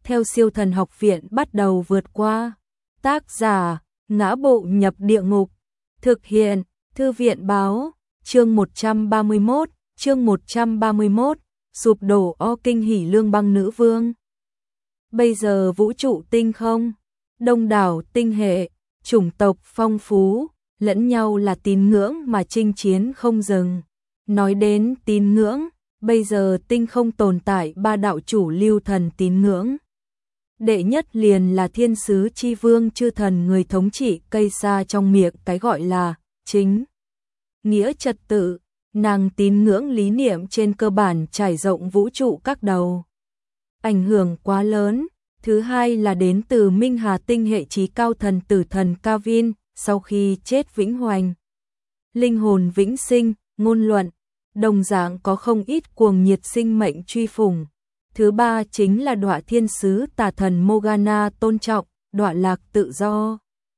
theo Siêu Thần Học Viện bắt đầu vượt qua. Tác giả: Ngã Bộ Nhập Địa Ngục. Thực hiện: Thư viện báo. Chương 131, sụp đổ kinh hỉ Lương Băng Nữ Vương. Bây giờ vũ trụ tinh không, đông đảo tinh hệ, chủng tộc phong phú, lẫn nhau là tín ngưỡng mà chinh chiến không dừng. Nói đến tín ngưỡng, bây giờ tinh không tồn tại 3 đạo chủ lưu thần tín ngưỡng. Đệ nhất liền là thiên sứ chi vương chư thần, người thống trị cây sa trong miệng cái gọi là chính nghĩa trật tự. Nàng tín ngưỡng lý niệm trên cơ bản trải rộng vũ trụ các đầu, ảnh hưởng quá lớn. Thứ hai là đến từ Minh Hà tinh hệ chí cao thần tử thần Kavin, sau khi chết vĩnh hoành, linh hồn vĩnh sinh, ngôn luận, đồng dạng có không ít cuồng nhiệt sinh mệnh truy phủng. Thứ ba chính là đọa thiên sứ tà thần Morgana tôn trọng, đọa lạc tự do.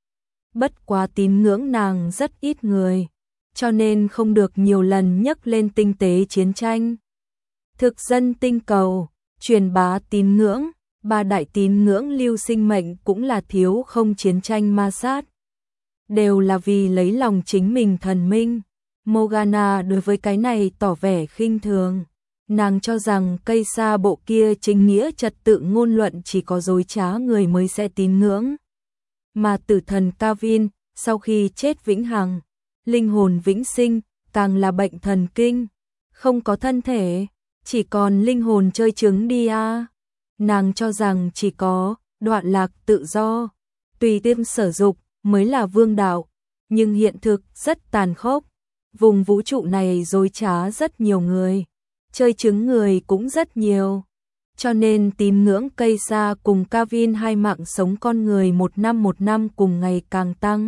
Bất quá tín ngưỡng nàng rất ít người, cho nên không được nhiều lần nhắc lên tinh tế chiến tranh. Thực dân tinh cầu, truyền bá tín ngưỡng, 3 đại tín ngưỡng lưu sinh mệnh cũng là thiếu không chiến tranh ma sát. Đều là vì lấy lòng chính mình thần minh. Morgana đối với cái này tỏ vẻ khinh thường. Nàng cho rằng cây sa bộ kia chính nghĩa trật tự ngôn luận chỉ có dối trá người mới sẽ tín ngưỡng. Mà tử thần Kavin, sau khi chết vĩnh hằng, linh hồn vĩnh sinh, càng là bệnh thần kinh, không có thân thể, chỉ còn linh hồn chơi trứng đi a. Nàng cho rằng chỉ có đoạn lạc tự do, tùy tiêm sở dục mới là vương đạo, nhưng hiện thực rất tàn khốc. Vùng vũ trụ này dối trá rất nhiều người, chơi trứng người cũng rất nhiều. Cho nên tín ngưỡng cây sa cùng Kavin hai mạng sống con người một năm cùng ngày càng tăng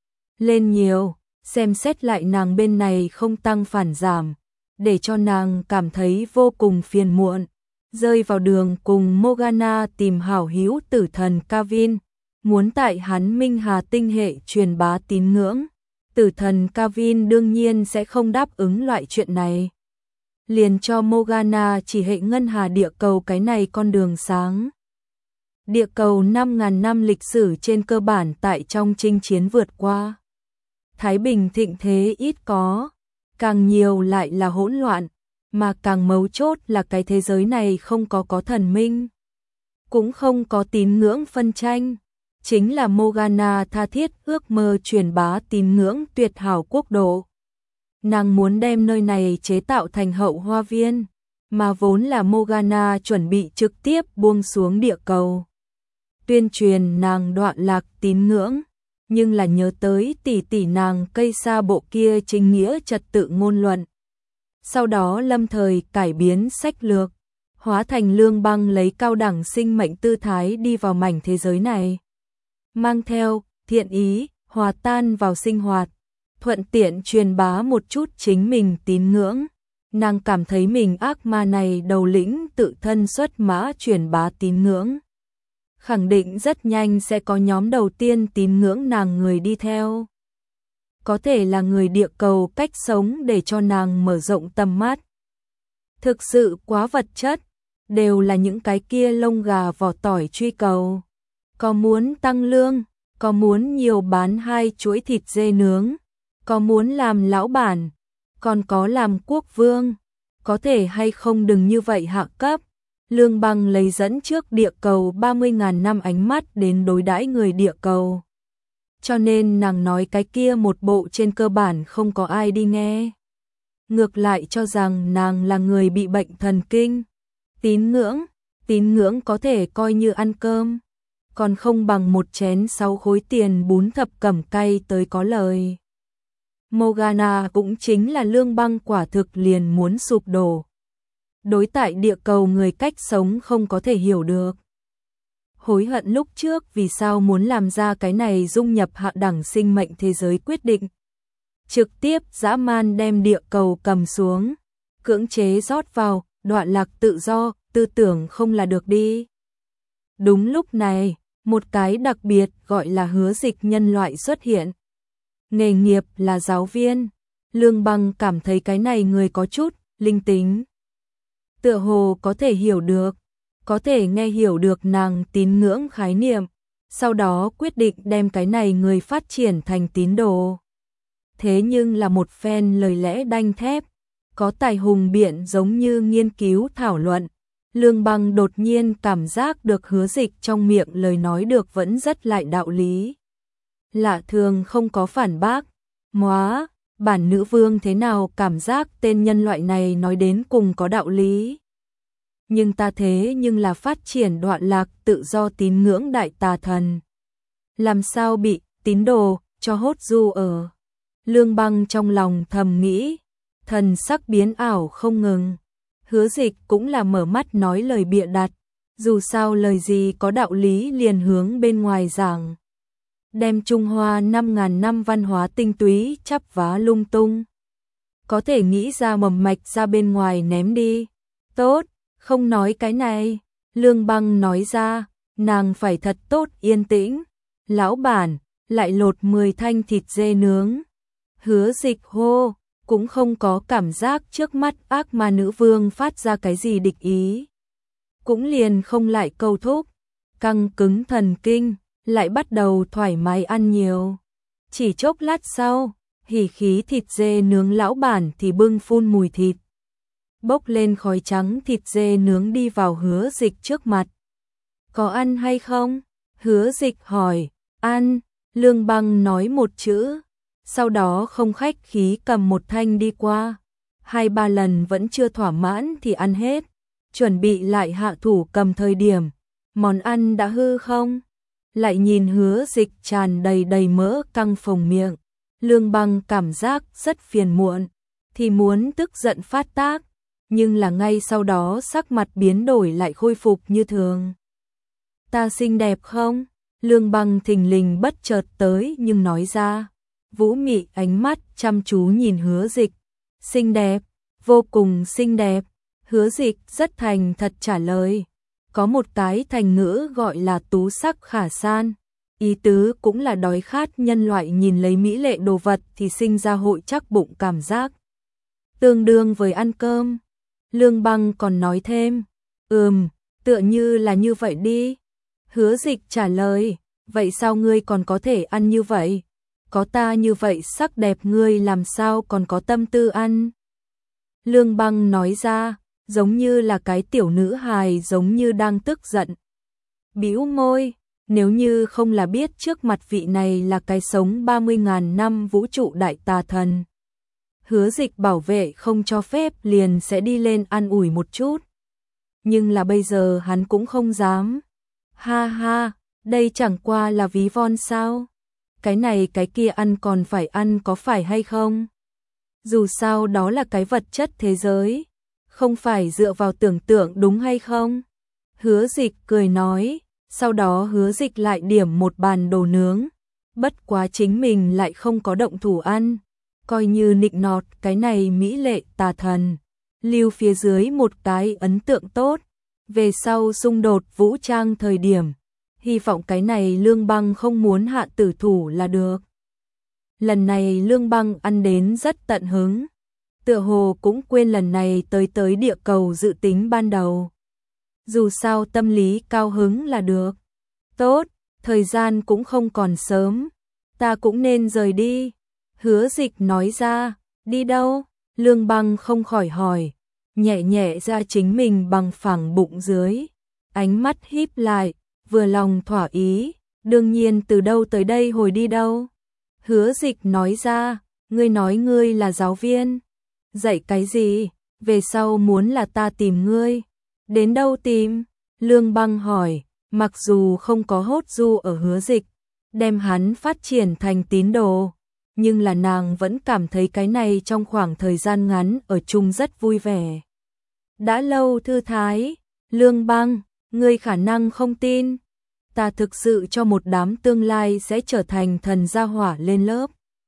lên nhiều. Xem xét lại nàng bên này không tăng phản giảm, để cho nàng cảm thấy vô cùng phiền muộn. Rơi vào đường cùng Morgana tìm hảo hữu tử thần Kavin, muốn tại hắn Minh Hà tinh hệ truyền bá tín ngưỡng. Tử thần Kavin đương nhiên sẽ không đáp ứng loại chuyện này, liền cho Morgana chỉ hệ ngân hà địa cầu cái này con đường sáng. Địa cầu 5.000 năm lịch sử trên cơ bản tại trong chinh chiến vượt qua. Thái bình thịnh thế ít có, càng nhiều lại là hỗn loạn, mà càng mấu chốt là cái thế giới này không có thần minh, cũng không có tín ngưỡng phân tranh. Chính là Morgana tha thiết ước mơ truyền bá tín ngưỡng tuyệt hảo quốc độ. Nàng muốn đem nơi này chế tạo thành hậu hoa viên, mà vốn là Morgana chuẩn bị trực tiếp buông xuống địa cầu, tuyên truyền nàng đoạn lạc tín ngưỡng. Nhưng là nhớ tới tỷ tỷ nàng cây sa bộ kia chính nghĩa trật tự ngôn luận. Sau đó lâm thời cải biến sách lược, hóa thành Lương Băng lấy cao đẳng sinh mệnh tư thái đi vào mảnh thế giới này. Mang theo thiện ý, hòa tan vào sinh hoạt, thuận tiện truyền bá một chút chính mình tín ngưỡng. Nàng cảm thấy mình ác ma này đầu lĩnh tự thân xuất mã truyền bá tín ngưỡng, khẳng định rất nhanh sẽ có nhóm đầu tiên tín ngưỡng nàng người đi theo. Có thể là người địa cầu cách sống để cho nàng mở rộng tầm mắt. Thực sự quá vật chất, đều là những cái kia lông gà vỏ tỏi truy cầu. Có muốn tăng lương, có muốn nhiều bán 2 chuỗi thịt dê nướng, có muốn làm lão bản, còn có làm quốc vương. Có thể hay không đừng như vậy hạ cấp. Lương Băng lấy dẫn trước địa cầu 30.000 năm ánh mắt đến đối đãi người địa cầu. Cho nên nàng nói cái kia một bộ trên cơ bản không có ai đi nghe. Ngược lại cho rằng nàng là người bị bệnh thần kinh. Tín ngưỡng có thể coi như ăn cơm, còn không bằng một chén 6 khối tiền bún thập cẩm cay tới có lời. Morgana cũng chính là Lương Băng quả thực liền muốn sụp đổ. Đối tại địa cầu người cách sống không có thể hiểu được. Hối hận lúc trước vì sao muốn làm ra cái này dung nhập hạ đẳng sinh mệnh thế giới quyết định. Trực tiếp dã man đem địa cầu cầm xuống, cưỡng chế rót vào, đoạn lạc tự do, tư tưởng không là được đi. Đúng lúc này, một cái đặc biệt gọi là hứa dịch nhân loại xuất hiện. Nghề nghiệp là giáo viên. Lương Băng cảm thấy cái này người có chút linh tính, tựa hồ có thể hiểu được. có thể nghe hiểu được nàng tín ngưỡng khái niệm, sau đó quyết định đem cái này người phát triển thành tín đồ. Thế nhưng là một phen lời lẽ đanh thép, có tài hùng biện giống như nghiên cứu thảo luận. Lương Băng đột nhiên cảm giác được Hứa Dịch trong miệng lời nói được vẫn rất lại đạo lý. Lạ thường không có phản bác. Móa, bản nữ vương thế nào cảm giác tên nhân loại này nói đến cùng có đạo lý. Nhưng ta thế nhưng là phát triển đoạn lạc tự do tín ngưỡng đại tà thần. Làm sao bị tín đồ cho hốt du ở. Lương Băng trong lòng thầm nghĩ, thần sắc biến ảo không ngừng. Hứa Dịch cũng là mở mắt nói lời bịa đặt, dù sao lời gì có đạo lý liền hướng bên ngoài giảng. Đem Trung Hoa 5.000 năm văn hóa tinh túy chắp vá lung tung. Có thể nghĩ ra mầm mạch ra bên ngoài ném đi. Tốt, không nói cái này. Lương Băng nói ra, nàng phải thật tốt yên tĩnh. Lão bản, lại lột 10 thanh thịt dê nướng. Hứa Dịch hô, cũng không có cảm giác trước mắt ác ma nữ vương phát ra cái gì địch ý. Cũng liền không lại câu thúc, căng cứng thần kinh, lại bắt đầu thoải mái ăn nhiều. Chỉ chốc lát sau, hỉ khí thịt dê nướng lão bản thì bưng phun mùi thịt. Bốc lên khói trắng thịt dê nướng đi vào Hứa Dịch trước mặt. Có ăn hay không? Hứa Dịch hỏi. Ăn. Lương Băng nói một chữ, sau đó không khách khí cầm một thanh đi qua. 2-3 lần vẫn chưa thỏa mãn thì ăn hết. Chuẩn bị lại hạ thủ cầm thời điểm. Món ăn đã hư không? Lại nhìn Hứa Dịch tràn đầy mỡ căng phồng miệng. Lương Băng cảm giác rất phiền muộn, thì muốn tức giận phát tác, nhưng là ngay sau đó sắc mặt biến đổi lại khôi phục như thường. Ta xinh đẹp không? Lương Băng thình lình bất chợt tới nhưng nói ra. Vũ mị ánh mắt chăm chú nhìn Hứa Dịch. Xinh đẹp, vô cùng xinh đẹp. Hứa Dịch rất thành thật trả lời. Có một cái thành ngữ gọi là tú sắc khả san. Ý tứ cũng là đói khát nhân loại nhìn lấy mỹ lệ đồ vật thì sinh ra hội chắc bụng cảm giác. Tương đương với ăn cơm. Lương Băng còn nói thêm. Tựa như là như vậy đi. Hứa Dịch trả lời. Vậy sao ngươi còn có thể ăn như vậy? Có ta như vậy sắc đẹp ngươi làm sao còn có tâm tư ăn? Lương Băng nói ra, giống như là cái tiểu nữ hài giống như đang tức giận. Bĩu môi, nếu như không là biết trước mặt vị này là cái sống 30.000 năm vũ trụ đại tà thần. Hứa Dịch bảo vệ không cho phép liền sẽ đi lên an ủi một chút. Nhưng là bây giờ hắn cũng không dám. Ha ha, đây chẳng qua là ví von sao? Cái này cái kia ăn còn phải ăn có phải hay không? Dù sao đó là cái vật chất thế giới, không phải dựa vào tưởng tượng đúng hay không? Hứa Dịch cười nói, sau đó Hứa Dịch lại điểm một bàn đồ nướng. Bất quá chính mình lại không có động thủ ăn, coi như nịnh nọt cái này mỹ lệ tà thần. Lưu phía dưới một cái ấn tượng tốt, về sau xung đột vũ trang thời điểm. Hy vọng cái này Lương Băng không muốn hạ tử thủ là được. Lần này Lương Băng ăn đến rất tận hứng. Tựa hồ cũng quên lần này tới địa cầu dự tính ban đầu. Dù sao tâm lý cao hứng là được. Tốt, thời gian cũng không còn sớm. Ta cũng nên rời đi. Hứa Dịch nói ra. Đi đâu? Lương Băng không khỏi hỏi. Nhẹ nhẹ ra chính mình bằng phẳng bụng dưới. Ánh mắt híp lại. Vừa lòng thỏa ý, đương nhiên từ đâu tới đây hồi đi đâu. Hứa Dịch nói ra, ngươi nói ngươi là giáo viên. Dạy cái gì? Về sau muốn là ta tìm ngươi. Đến đâu tìm? Lương Băng hỏi, mặc dù không có hốt du ở Hứa Dịch, đem hắn phát triển thành tín đồ. Nhưng là nàng vẫn cảm thấy cái này trong khoảng thời gian ngắn ở chung rất vui vẻ. Đã lâu thư thái, Lương Băng, ngươi khả năng không tin. Ta thực sự cho một đám tương lai sẽ trở thành thần gia hỏa lên lớp.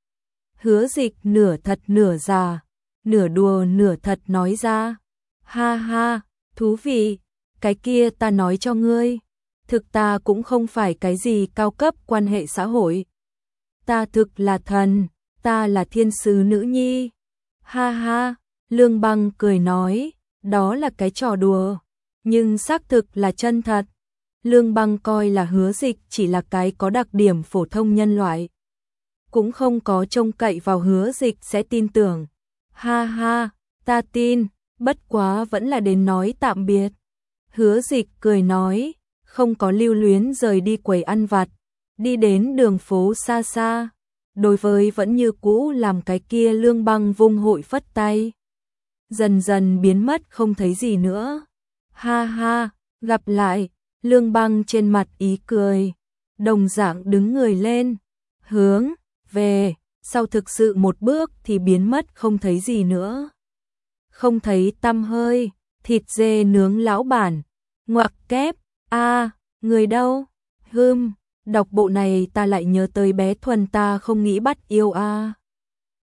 Hứa Dịch nửa thật nửa giả, nửa đùa nửa thật nói ra. Ha ha, thú vị, cái kia ta nói cho ngươi. Thực ta cũng không phải cái gì cao cấp quan hệ xã hội. Ta thực là thần, ta là thiên sứ nữ nhi. Ha ha, Lương Băng cười nói, đó là cái trò đùa. nhưng xác thực là chân thật. Lương Băng coi là Hứa Dịch chỉ là cái có đặc điểm phổ thông nhân loại, cũng không có trông cậy vào Hứa Dịch sẽ tin tưởng. Ha ha, ta tin, bất quá vẫn là đến nói tạm biệt. Hứa Dịch cười nói, không có lưu luyến rời đi quầy ăn vặt, đi đến đường phố xa xa. Đối với vẫn như cũ làm cái kia Lương Băng vung hội phất tay, dần dần biến mất không thấy gì nữa. Ha ha, gặp lại. Lương Băng trên mặt ý cười, đồng dạng đứng người lên, hướng về sau thực sự một bước thì biến mất không thấy gì nữa. Không thấy tăm hơi. Thịt dê nướng lão bản, ngoặc kép, a, người đâu? Đọc bộ này ta lại nhớ tới bé Thuần ta không nghĩ bắt yêu a.